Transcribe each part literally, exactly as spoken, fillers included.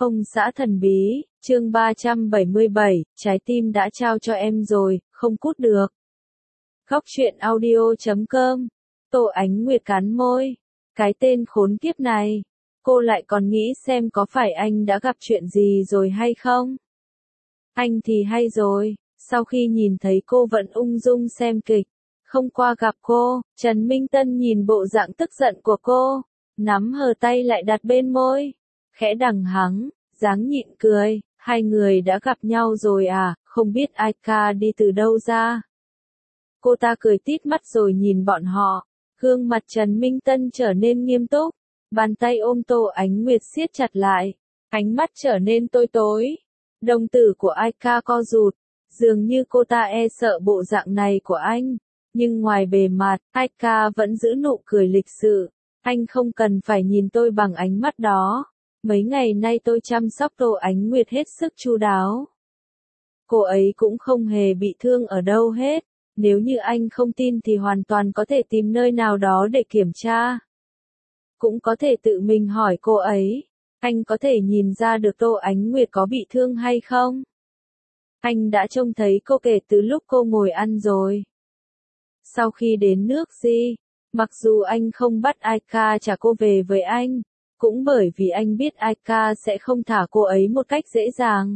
Ông xã thần bí, chương ba trăm bảy mươi bảy, trái tim đã trao cho em rồi, không cút được. Góc truyện audio chấm com. Tô Ánh Nguyệt cắn môi. Cái tên khốn kiếp này. Cô lại còn nghĩ xem có phải anh đã gặp chuyện gì rồi hay không? Anh thì hay rồi, sau khi nhìn thấy cô vẫn ung dung xem kịch, không qua gặp cô, Trần Minh Tân nhìn bộ dạng tức giận của cô, nắm hờ tay lại đặt bên môi, khẽ đằng hắng, dáng nhịn cười, hai người đã gặp nhau rồi à, không biết ai ca đi từ đâu ra. Cô ta cười tít mắt rồi nhìn bọn họ, gương mặt Trần Minh Tân trở nên nghiêm túc, bàn tay ôm Tô Ánh Nguyệt siết chặt lại, ánh mắt trở nên tối tối. Đồng tử của Aika co rụt, dường như cô ta e sợ bộ dạng này của anh, nhưng ngoài bề mặt, Aika vẫn giữ nụ cười lịch sự. Anh không cần phải nhìn tôi bằng ánh mắt đó. Mấy ngày nay tôi chăm sóc Tô Ánh Nguyệt hết sức chu đáo. Cô ấy cũng không hề bị thương ở đâu hết. Nếu như anh không tin thì hoàn toàn có thể tìm nơi nào đó để kiểm tra. Cũng có thể tự mình hỏi cô ấy. Anh có thể nhìn ra được Tô Ánh Nguyệt có bị thương hay không? Anh đã trông thấy cô kể từ lúc cô ngồi ăn rồi. Sau khi đến nước Di, mặc dù anh không bắt Aika trả cô về với anh, cũng bởi vì anh biết Aika sẽ không thả cô ấy một cách dễ dàng.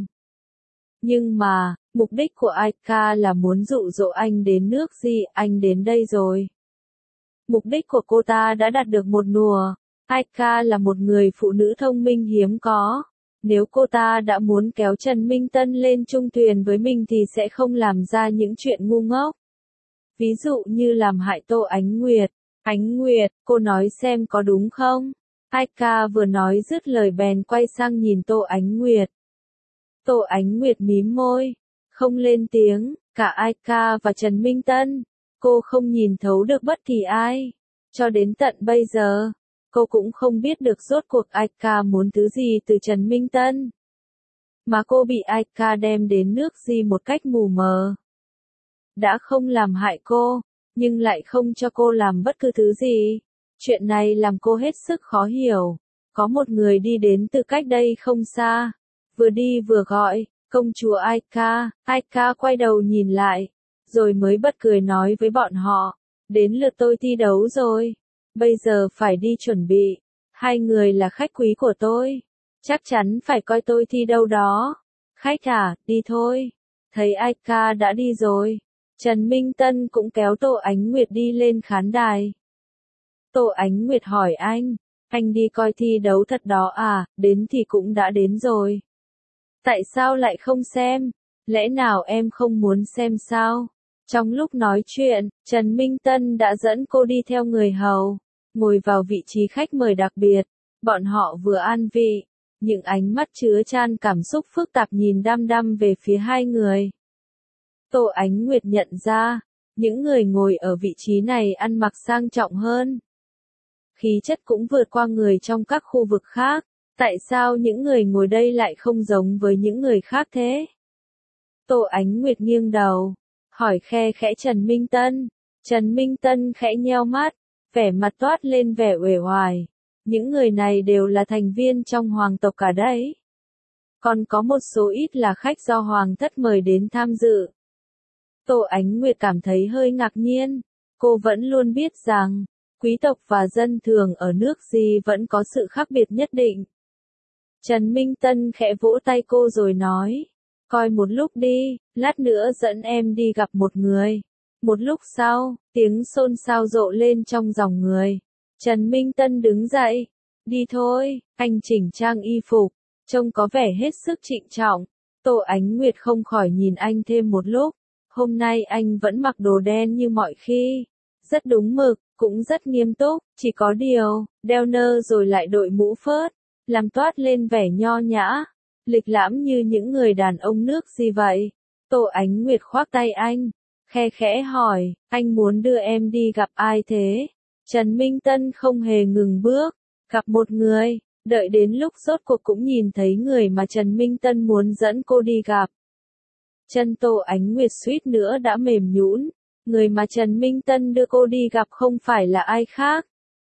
Nhưng mà, mục đích của Aika là muốn dụ dỗ anh đến nước Di, anh đến đây rồi. Mục đích của cô ta đã đạt được một nùa. Aika là một người phụ nữ thông minh hiếm có. Nếu cô ta đã muốn kéo Trần Minh Tân lên chung thuyền với mình thì sẽ không làm ra những chuyện ngu ngốc. Ví dụ như làm hại Tô Ánh Nguyệt. Ánh Nguyệt, cô nói xem có đúng không? Aika vừa nói dứt lời bèn quay sang nhìn Tô Ánh Nguyệt. Tô Ánh Nguyệt mím môi, không lên tiếng, cả Aika và Trần Minh Tân. Cô không nhìn thấu được bất kỳ ai. Cho đến tận bây giờ, cô cũng không biết được rốt cuộc Aika muốn thứ gì từ Trần Minh Tân. Mà cô bị Aika đem đến nước Di một cách mù mờ. Đã không làm hại cô, nhưng lại không cho cô làm bất cứ thứ gì. Chuyện này làm cô hết sức khó hiểu. Có một người đi đến từ cách đây không xa. Vừa đi vừa gọi, công chúa Aika. Aika quay đầu nhìn lại, rồi mới bật cười nói với bọn họ. Đến lượt tôi thi đấu rồi. Bây giờ phải đi chuẩn bị. Hai người là khách quý của tôi. Chắc chắn phải coi tôi thi đâu đó. Khách à, đi thôi. Thấy Aika đã đi rồi. Trần Minh Tân cũng kéo Tô Ánh Nguyệt đi lên khán đài. Tô Ánh Nguyệt hỏi anh, anh đi coi thi đấu thật đó à, đến thì cũng đã đến rồi. Tại sao lại không xem? Lẽ nào em không muốn xem sao? Trong lúc nói chuyện, Trần Minh Tân đã dẫn cô đi theo người hầu, ngồi vào vị trí khách mời đặc biệt. Bọn họ vừa an vị, những ánh mắt chứa chan cảm xúc phức tạp nhìn đăm đăm về phía hai người. Tô Ánh Nguyệt nhận ra, những người ngồi ở vị trí này ăn mặc sang trọng hơn. Khí chất cũng vượt qua người trong các khu vực khác. Tại sao những người ngồi đây lại không giống với những người khác thế? Tô Ánh Nguyệt nghiêng đầu, hỏi khe khẽ Trần Minh Tân. Trần Minh Tân khẽ nheo mắt, vẻ mặt toát lên vẻ uể oải. Những người này đều là thành viên trong hoàng tộc cả đấy. Còn có một số ít là khách do hoàng thất mời đến tham dự. Tô Ánh Nguyệt cảm thấy hơi ngạc nhiên. Cô vẫn luôn biết rằng, quý tộc và dân thường ở nước Di vẫn có sự khác biệt nhất định. Trần Minh Tân khẽ vỗ tay cô rồi nói, coi một lúc đi, lát nữa dẫn em đi gặp một người. Một lúc sau, tiếng xôn xao rộ lên trong dòng người. Trần Minh Tân đứng dậy, đi thôi, anh chỉnh trang y phục, trông có vẻ hết sức trịnh trọng. Tô Ánh Nguyệt không khỏi nhìn anh thêm một lúc. Hôm nay anh vẫn mặc đồ đen như mọi khi. Rất đúng mực, cũng rất nghiêm túc, chỉ có điều, đeo nơ rồi lại đội mũ phớt, làm toát lên vẻ nho nhã, lịch lãm như những người đàn ông nước gì vậy. Tô Ánh Nguyệt khoác tay anh, khe khẽ hỏi, anh muốn đưa em đi gặp ai thế? Trần Minh Tân không hề ngừng bước, gặp một người, đợi đến lúc rốt cuộc cũng nhìn thấy người mà Trần Minh Tân muốn dẫn cô đi gặp. Chân Tô Ánh Nguyệt suýt nữa đã mềm nhũn. Người mà Trần Minh Tân đưa cô đi gặp không phải là ai khác.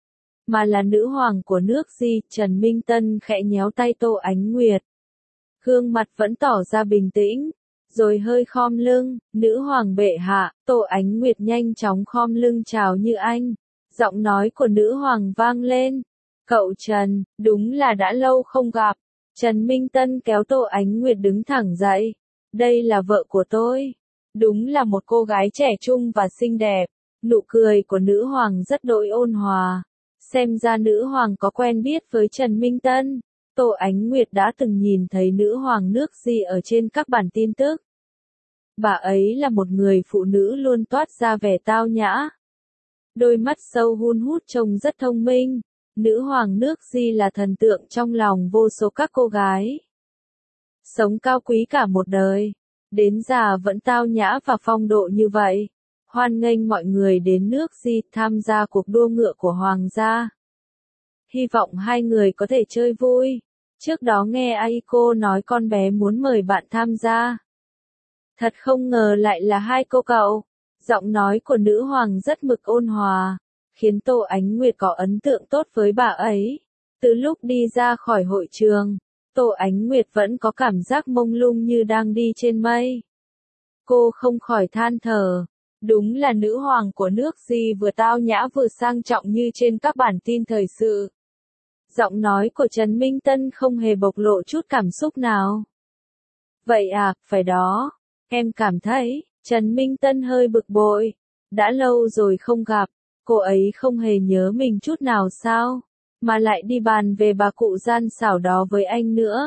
mà là nữ hoàng của nước Di. Trần Minh Tân khẽ nhéo tay Tô Ánh Nguyệt. Gương mặt vẫn tỏ ra bình tĩnh, rồi hơi khom lưng. Nữ hoàng bệ hạ. Tô Ánh Nguyệt nhanh chóng khom lưng chào như anh. Giọng nói của nữ hoàng vang lên. Cậu Trần, đúng là đã lâu không gặp. Trần Minh Tân kéo Tô Ánh Nguyệt đứng thẳng dậy. Đây là vợ của tôi. Đúng là một cô gái trẻ trung và xinh đẹp. Nụ cười của nữ hoàng rất đỗi ôn hòa. Xem ra nữ hoàng có quen biết với Trần Minh Tân. Tô Ánh Nguyệt đã từng nhìn thấy nữ hoàng nước Di ở trên các bản tin tức. Bà ấy là một người phụ nữ luôn toát ra vẻ tao nhã. Đôi mắt sâu hun hút trông rất thông minh. Nữ hoàng nước Di là thần tượng trong lòng vô số các cô gái. Sống cao quý cả một đời. Đến già vẫn tao nhã và phong độ như vậy. Hoan nghênh mọi người đến nước Di tham gia cuộc đua ngựa của hoàng gia. Hy vọng hai người có thể chơi vui. Trước đó nghe Aiko nói con bé muốn mời bạn tham gia. Thật không ngờ lại là hai cô cậu. Giọng nói của nữ hoàng rất mực ôn hòa, khiến Tô Ánh Nguyệt có ấn tượng tốt với bà ấy. Từ lúc đi ra khỏi hội trường, Tô Ánh Nguyệt vẫn có cảm giác mông lung như đang đi trên mây. Cô không khỏi than thở. Đúng là nữ hoàng của nước Di vừa tao nhã vừa sang trọng như trên các bản tin thời sự. Giọng nói của Trần Minh Tân không hề bộc lộ chút cảm xúc nào. Vậy à, phải đó. Em cảm thấy, Trần Minh Tân hơi bực bội. Đã lâu rồi không gặp, cô ấy không hề nhớ mình chút nào sao, mà lại đi bàn về bà cụ gian xảo đó với anh nữa.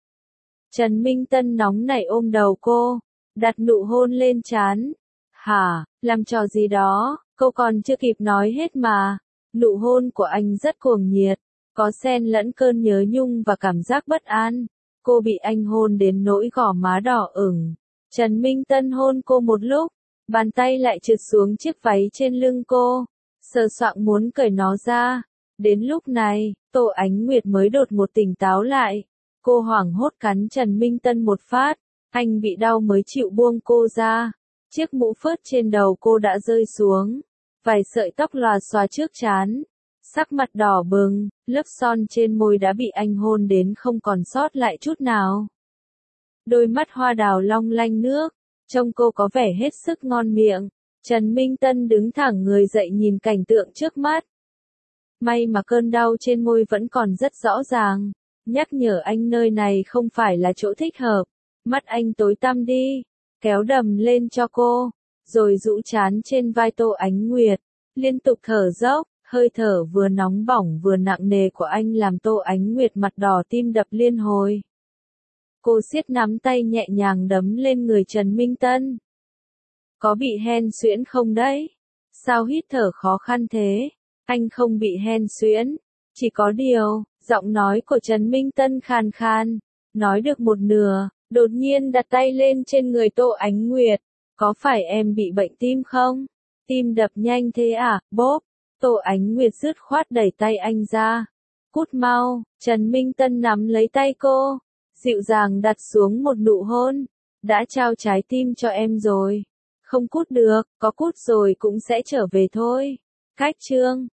Trần Minh Tân nóng nảy ôm đầu cô, đặt nụ hôn lên trán. Hả, làm trò gì đó, cô còn chưa kịp nói hết mà. Nụ hôn của anh rất cuồng nhiệt, có xen lẫn cơn nhớ nhung và cảm giác bất an. Cô bị anh hôn đến nỗi gò má đỏ ửng. Trần Minh Tân hôn cô một lúc, bàn tay lại trượt xuống chiếc váy trên lưng cô, sờ soạng muốn cởi nó ra. Đến lúc này, Tô Ánh Nguyệt mới đột ngột tỉnh táo lại. Cô hoảng hốt cắn Trần Minh Tân một phát, anh bị đau mới chịu buông cô ra. Chiếc mũ phớt trên đầu cô đã rơi xuống, vài sợi tóc lòa xòa trước trán. Sắc mặt đỏ bừng, lớp son trên môi đã bị anh hôn đến không còn sót lại chút nào. Đôi mắt hoa đào long lanh nước, trông cô có vẻ hết sức ngon miệng. Trần Minh Tân đứng thẳng người dậy nhìn cảnh tượng trước mắt. May mà cơn đau trên môi vẫn còn rất rõ ràng, nhắc nhở anh nơi này không phải là chỗ thích hợp. Mắt anh tối tăm đi, kéo đầm lên cho cô, rồi rũ trán trên vai Tô Ánh Nguyệt, liên tục thở dốc. Hơi thở vừa nóng bỏng vừa nặng nề của anh làm Tô Ánh Nguyệt mặt đỏ tim đập liên hồi. Cô siết nắm tay nhẹ nhàng đấm lên người Trần Minh Tân. Có bị hen suyễn không đấy? Sao hít thở khó khăn thế? Anh không bị hen suyễn. Chỉ có điều, giọng nói của Trần Minh Tân khàn khan. Nói được một nửa, đột nhiên đặt tay lên trên người Tô Ánh Nguyệt. Có phải em bị bệnh tim không? Tim đập nhanh thế à? Bốp. Tô Ánh Nguyệt dứt khoát đẩy tay anh ra. Cút mau. Trần Minh Tân nắm lấy tay cô, dịu dàng đặt xuống một nụ hôn. Đã trao trái tim cho em rồi. Không cút được, có cút rồi cũng sẽ trở về thôi. Cách chương